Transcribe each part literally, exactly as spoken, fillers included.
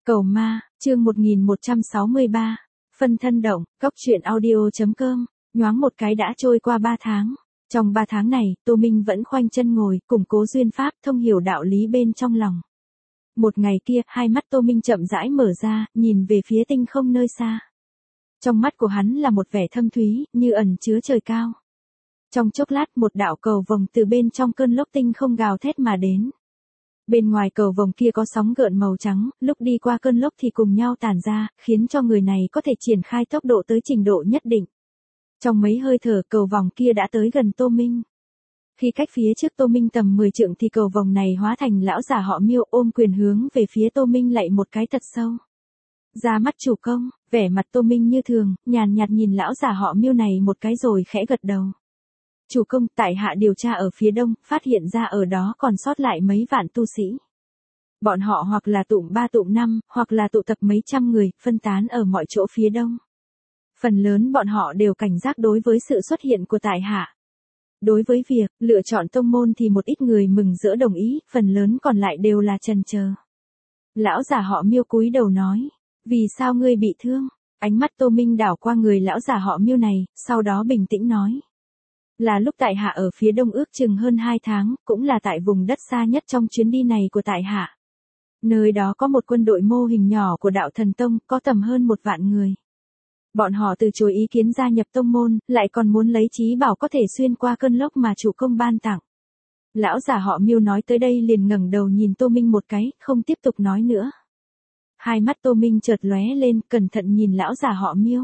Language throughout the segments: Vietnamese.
Cầu ma, chương một nghìn một trăm sáu mươi ba. Phân thân động, cóc truyện audio.com. Nhoáng một cái đã trôi qua ba tháng. Trong ba tháng này, Tô Minh vẫn khoanh chân ngồi, củng cố duyên pháp, thông hiểu đạo lý bên trong lòng. Một ngày kia, hai mắt Tô Minh chậm rãi mở ra, nhìn về phía tinh không nơi xa. Trong mắt của hắn là một vẻ thâm thúy, như ẩn chứa trời cao. Trong chốc lát, một đạo cầu vồng từ bên trong cơn lốc tinh không gào thét mà đến. Bên ngoài cầu vồng kia có sóng gợn màu trắng, lúc đi qua cơn lốc thì cùng nhau tản ra, khiến cho người này có thể triển khai tốc độ tới trình độ nhất định. Trong mấy hơi thở, cầu vồng kia đã tới gần Tô Minh. Khi cách phía trước Tô Minh tầm mười trượng thì cầu vồng này hóa thành lão già họ Miêu, ôm quyền hướng về phía Tô Minh lạy một cái thật sâu. Ra mắt chủ công, vẻ mặt Tô Minh như thường, nhàn nhạt nhìn lão già họ Miêu này một cái rồi khẽ gật đầu. Chủ công, tại hạ điều tra ở phía đông, phát hiện ra ở đó còn sót lại mấy vạn tu sĩ. Bọn họ hoặc là tụm ba tụm năm, hoặc là tụ tập mấy trăm người, phân tán ở mọi chỗ phía đông. Phần lớn bọn họ đều cảnh giác đối với sự xuất hiện của tại hạ. Đối với việc lựa chọn tông môn thì một ít người mừng rỡ đồng ý, phần lớn còn lại đều là chần chờ. Lão già họ Miêu cúi đầu nói, vì sao ngươi bị thương? Ánh mắt Tô Minh đảo qua người lão già họ Miêu này, sau đó bình tĩnh nói. Là lúc tại hạ ở phía đông ước chừng hơn hai tháng, cũng là tại vùng đất xa nhất trong chuyến đi này của tại hạ. Nơi đó có một quân đội mô hình nhỏ của đạo thần tông, có tầm hơn một vạn người. Bọn họ từ chối ý kiến gia nhập tông môn, lại còn muốn lấy trí bảo có thể xuyên qua cơn lốc mà chủ công ban tặng. Lão già họ Miêu nói tới đây liền ngẩng đầu nhìn Tô Minh một cái, không tiếp tục nói nữa. Hai mắt Tô Minh chợt lóe lên, cẩn thận nhìn lão già họ Miêu.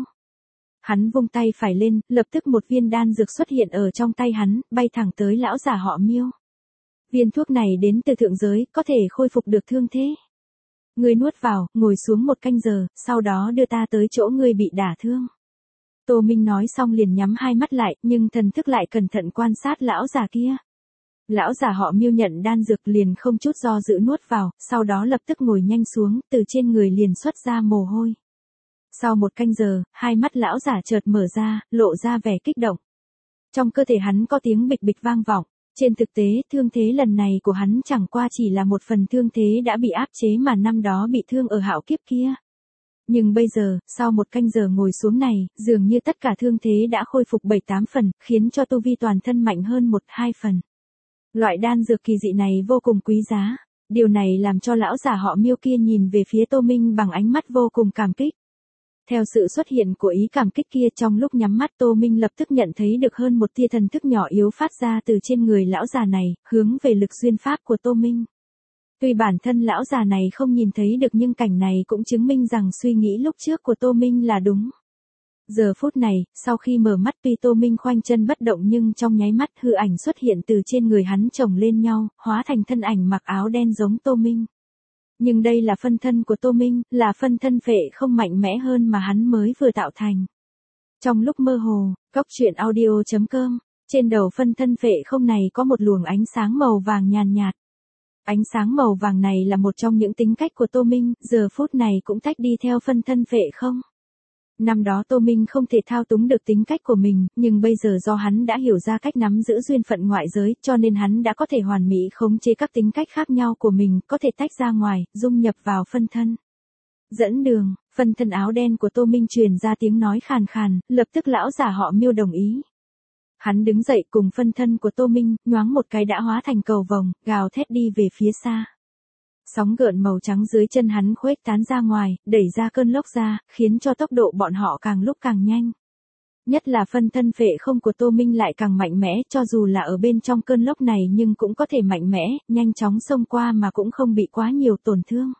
Hắn vung tay phải lên, lập tức một viên đan dược xuất hiện ở trong tay hắn, bay thẳng tới lão già họ Miêu. Viên thuốc này đến từ thượng giới, có thể khôi phục được thương thế. Ngươi nuốt vào, ngồi xuống một canh giờ, sau đó đưa ta tới chỗ ngươi bị đả thương. Tô Minh nói xong liền nhắm hai mắt lại, nhưng thần thức lại cẩn thận quan sát lão già kia. Lão già họ Miêu nhận đan dược liền không chút do dự nuốt vào, sau đó lập tức ngồi nhanh xuống, từ trên người liền xuất ra mồ hôi. Sau một canh giờ, hai mắt lão giả chợt mở ra, lộ ra vẻ kích động. Trong cơ thể hắn có tiếng bịch bịch vang vọng. Trên thực tế, thương thế lần này của hắn chẳng qua chỉ là một phần thương thế đã bị áp chế mà năm đó bị thương ở hạo kiếp kia. Nhưng bây giờ, sau một canh giờ ngồi xuống này, dường như tất cả thương thế đã khôi phục bảy tám phần, khiến cho tu vi toàn thân mạnh hơn một hai phần. Loại đan dược kỳ dị này vô cùng quý giá. Điều này làm cho lão già họ Miêu kia nhìn về phía Tô Minh bằng ánh mắt vô cùng cảm kích. Theo sự xuất hiện của ý cảm kích kia, trong lúc nhắm mắt Tô Minh lập tức nhận thấy được hơn một tia thần thức nhỏ yếu phát ra từ trên người lão già này, hướng về lực duyên pháp của Tô Minh. Tuy bản thân lão già này không nhìn thấy được nhưng cảnh này cũng chứng minh rằng suy nghĩ lúc trước của Tô Minh là đúng. Giờ phút này, sau khi mở mắt tuy Tô Minh khoanh chân bất động nhưng trong nháy mắt hư ảnh xuất hiện từ trên người hắn chồng lên nhau, hóa thành thân ảnh mặc áo đen giống Tô Minh. Nhưng đây là phân thân của Tô Minh, là phân thân phệ không mạnh mẽ hơn mà hắn mới vừa tạo thành. Trong lúc mơ hồ, cóc truyện audio.com, trên đầu phân thân phệ không này có một luồng ánh sáng màu vàng nhàn nhạt. Ánh sáng màu vàng này là một trong những tính cách của Tô Minh, giờ phút này cũng tách đi theo phân thân phệ không. Năm đó Tô Minh không thể thao túng được tính cách của mình, nhưng bây giờ do hắn đã hiểu ra cách nắm giữ duyên phận ngoại giới, cho nên hắn đã có thể hoàn mỹ khống chế các tính cách khác nhau của mình, có thể tách ra ngoài, dung nhập vào phân thân. Dẫn đường, phân thân áo đen của Tô Minh truyền ra tiếng nói khàn khàn, lập tức lão già họ Miêu đồng ý. Hắn đứng dậy cùng phân thân của Tô Minh, nhoáng một cái đã hóa thành cầu vồng, gào thét đi về phía xa. Sóng gợn màu trắng dưới chân hắn khuếch tán ra ngoài, đẩy ra cơn lốc ra, khiến cho tốc độ bọn họ càng lúc càng nhanh. Nhất là phân thân phệ không của Tô Minh lại càng mạnh mẽ, cho dù là ở bên trong cơn lốc này nhưng cũng có thể mạnh mẽ, nhanh chóng xông qua mà cũng không bị quá nhiều tổn thương.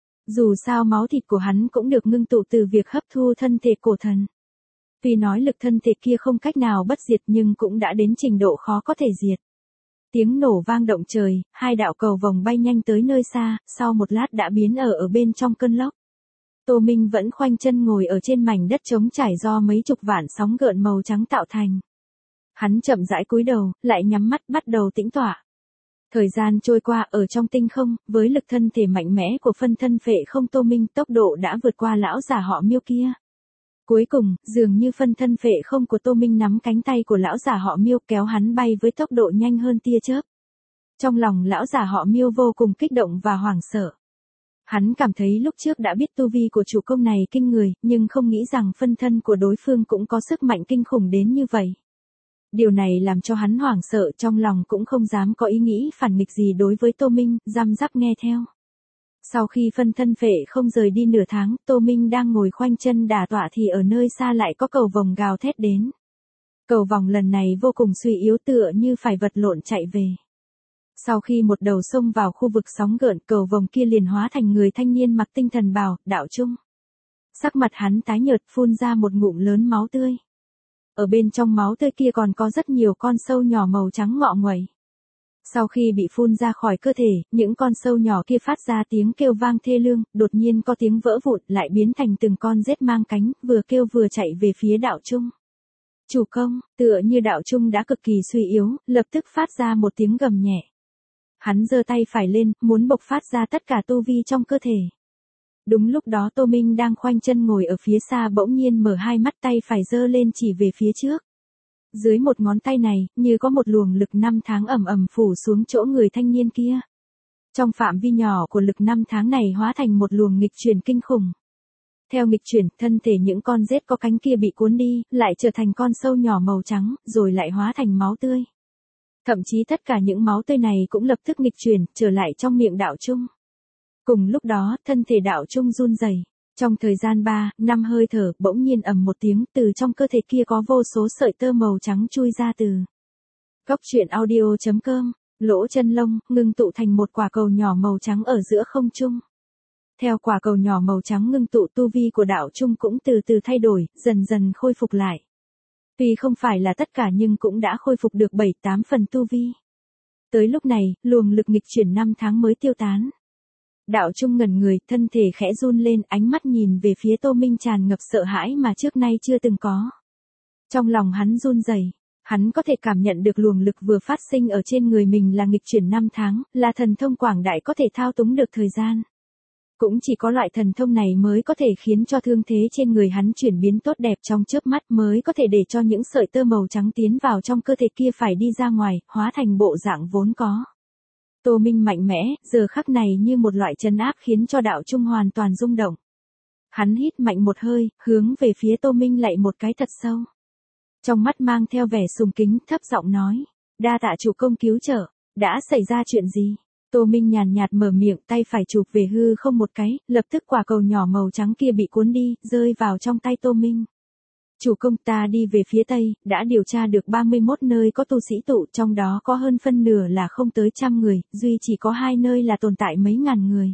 Dù sao máu thịt của hắn cũng được ngưng tụ từ việc hấp thu thân thể cổ thần. Tuy nói lực thân thể kia không cách nào bất diệt nhưng cũng đã đến trình độ khó có thể diệt. Tiếng nổ vang động trời, hai đạo cầu vồng bay nhanh tới nơi xa, sau một lát đã biến ở ở bên trong cơn lốc. Tô Minh vẫn khoanh chân ngồi ở trên mảnh đất trống trải do mấy chục vạn sóng gợn màu trắng tạo thành. Hắn chậm rãi cúi đầu, lại nhắm mắt bắt đầu tĩnh tọa. Thời gian trôi qua ở trong tinh không, với lực thân thể mạnh mẽ của phân thân phệ không Tô Minh tốc độ đã vượt qua lão già họ Miêu kia. Cuối cùng, dường như phân thân phệ không của Tô Minh nắm cánh tay của lão già họ Miêu kéo hắn bay với tốc độ nhanh hơn tia chớp. Trong lòng lão già họ Miêu vô cùng kích động và hoảng sợ. Hắn cảm thấy lúc trước đã biết tu vi của chủ công này kinh người, nhưng không nghĩ rằng phân thân của đối phương cũng có sức mạnh kinh khủng đến như vậy. Điều này làm cho hắn hoảng sợ, trong lòng cũng không dám có ý nghĩ phản nghịch gì đối với Tô Minh, răm rắp nghe theo. Sau khi phân thân phệ không rời đi nửa tháng, Tô Minh đang ngồi khoanh chân đả tọa thì ở nơi xa lại có cầu vồng gào thét đến. Cầu vồng lần này vô cùng suy yếu tựa như phải vật lộn chạy về. Sau khi một đầu xông vào khu vực sóng gợn, cầu vồng kia liền hóa thành người thanh niên mặc tinh thần bào, Đạo Trung. Sắc mặt hắn tái nhợt, phun ra một ngụm lớn máu tươi. Ở bên trong máu tươi kia còn có rất nhiều con sâu nhỏ màu trắng ngọ nguậy. Sau khi bị phun ra khỏi cơ thể, những con sâu nhỏ kia phát ra tiếng kêu vang thê lương, đột nhiên có tiếng vỡ vụn lại biến thành từng con rết mang cánh, vừa kêu vừa chạy về phía Đạo Trung. Chủ công, tựa như Đạo Trung đã cực kỳ suy yếu, lập tức phát ra một tiếng gầm nhẹ. Hắn giơ tay phải lên, muốn bộc phát ra tất cả tu vi trong cơ thể. Đúng lúc đó Tô Minh đang khoanh chân ngồi ở phía xa bỗng nhiên mở hai mắt, tay phải giơ lên chỉ về phía trước. Dưới một ngón tay này, như có một luồng lực năm tháng ầm ầm phủ xuống chỗ người thanh niên kia. Trong phạm vi nhỏ của lực năm tháng này hóa thành một luồng nghịch chuyển kinh khủng. Theo nghịch chuyển, thân thể những con rết có cánh kia bị cuốn đi, lại trở thành con sâu nhỏ màu trắng, rồi lại hóa thành máu tươi. Thậm chí tất cả những máu tươi này cũng lập tức nghịch chuyển, trở lại trong miệng Đạo Trung. Cùng lúc đó, thân thể Đạo Trung run rẩy. Trong thời gian ba, năm hơi thở, bỗng nhiên ầm một tiếng, từ trong cơ thể kia có vô số sợi tơ màu trắng chui ra từ. Góc truyện audio chấm com, lỗ chân lông, ngưng tụ thành một quả cầu nhỏ màu trắng ở giữa không trung. Theo quả cầu nhỏ màu trắng ngưng tụ, tu vi của Đạo Trung cũng từ từ thay đổi, dần dần khôi phục lại. Tuy không phải là tất cả nhưng cũng đã khôi phục được bảy tám phần tu vi. Tới lúc này, luồng lực nghịch chuyển năm tháng mới tiêu tán. Đạo Trung ngẩn người, thân thể khẽ run lên, ánh mắt nhìn về phía Tô Minh tràn ngập sợ hãi mà trước nay chưa từng có. Trong lòng hắn run rẩy, hắn có thể cảm nhận được luồng lực vừa phát sinh ở trên người mình là nghịch chuyển năm tháng, là thần thông quảng đại có thể thao túng được thời gian. Cũng chỉ có loại thần thông này mới có thể khiến cho thương thế trên người hắn chuyển biến tốt đẹp trong chớp mắt, mới có thể để cho những sợi tơ màu trắng tiến vào trong cơ thể kia phải đi ra ngoài, hóa thành bộ dạng vốn có. Tô Minh mạnh mẽ, giờ khắc này như một loại trấn áp khiến cho Đạo Trung hoàn toàn rung động. Hắn hít mạnh một hơi, hướng về phía Tô Minh lạy một cái thật sâu. Trong mắt mang theo vẻ sùng kính, thấp giọng nói, đa tạ chủ công cứu trợ, đã xảy ra chuyện gì? Tô Minh nhàn nhạt mở miệng, tay phải chụp về hư không một cái, lập tức quả cầu nhỏ màu trắng kia bị cuốn đi, rơi vào trong tay Tô Minh. Chủ công, ta đi về phía Tây, đã điều tra được ba mươi mốt nơi có tu sĩ tụ, trong đó có hơn phân nửa là không tới trăm người, duy chỉ có hai nơi là tồn tại mấy ngàn người.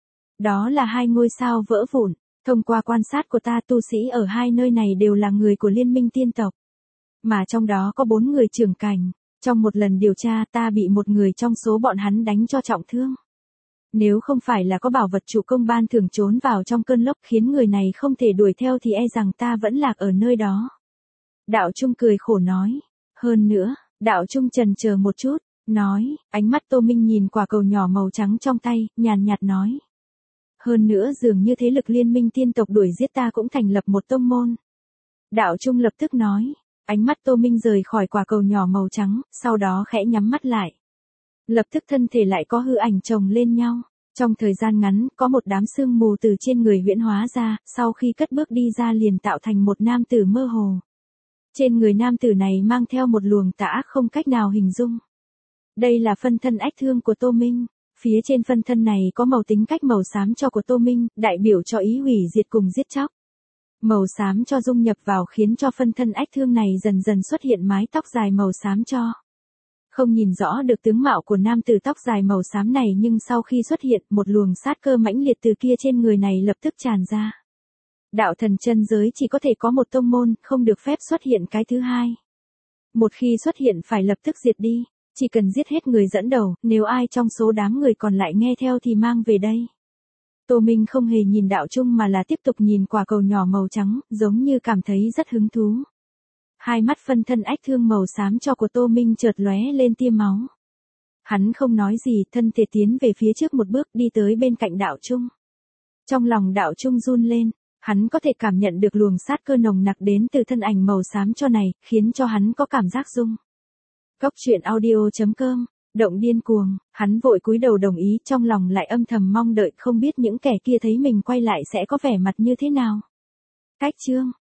Đó là hai ngôi sao vỡ vụn, thông qua quan sát của ta tu sĩ ở hai nơi này đều là người của Liên minh tiên tộc. Mà trong đó có bốn người trưởng cảnh, trong một lần điều tra ta bị một người trong số bọn hắn đánh cho trọng thương. Nếu không phải là có bảo vật chủ công ban thường trốn vào trong cơn lốc khiến người này không thể đuổi theo thì e rằng ta vẫn lạc ở nơi đó. Đạo Trung cười khổ nói. Hơn nữa, Đạo Trung chần chờ một chút, nói, ánh mắt Tô Minh nhìn quả cầu nhỏ màu trắng trong tay, nhàn nhạt nói. Hơn nữa dường như thế lực Liên minh tiên tộc đuổi giết ta cũng thành lập một tông môn. Đạo Trung lập tức nói, ánh mắt Tô Minh rời khỏi quả cầu nhỏ màu trắng, sau đó khẽ nhắm mắt lại. Lập tức thân thể lại có hư ảnh chồng lên nhau. Trong thời gian ngắn, có một đám sương mù từ trên người huyễn hóa ra, sau khi cất bước đi ra liền tạo thành một nam tử mơ hồ. Trên người nam tử này mang theo một luồng tà ác không cách nào hình dung. Đây là phân thân ách thương của Tô Minh. Phía trên phân thân này có màu tính cách màu xám cho của Tô Minh, đại biểu cho ý hủy diệt cùng giết chóc. Màu xám cho dung nhập vào khiến cho phân thân ách thương này dần dần xuất hiện mái tóc dài màu xám cho. Không nhìn rõ được tướng mạo của nam tử tóc dài màu xám này nhưng sau khi xuất hiện, một luồng sát cơ mãnh liệt từ kia trên người này lập tức tràn ra. Đạo thần chân giới chỉ có thể có một tông môn, không được phép xuất hiện cái thứ hai. Một khi xuất hiện phải lập tức diệt đi, chỉ cần giết hết người dẫn đầu, nếu ai trong số đám người còn lại nghe theo thì mang về đây. Tô Minh không hề nhìn Đạo Trung mà là tiếp tục nhìn quả cầu nhỏ màu trắng, giống như cảm thấy rất hứng thú. Hai mắt phân thân ách thương màu xám cho của Tô Minh chợt lóe lên tia máu. Hắn không nói gì, thân thể tiến về phía trước một bước đi tới bên cạnh Đạo Trung. Trong lòng Đạo Trung run lên, hắn có thể cảm nhận được luồng sát cơ nồng nặc đến từ thân ảnh màu xám cho này, khiến cho hắn có cảm giác rung. Góc truyện audio chấm com Động điên cuồng, hắn vội cúi đầu đồng ý, trong lòng lại âm thầm mong đợi không biết những kẻ kia thấy mình quay lại sẽ có vẻ mặt như thế nào. Cách chương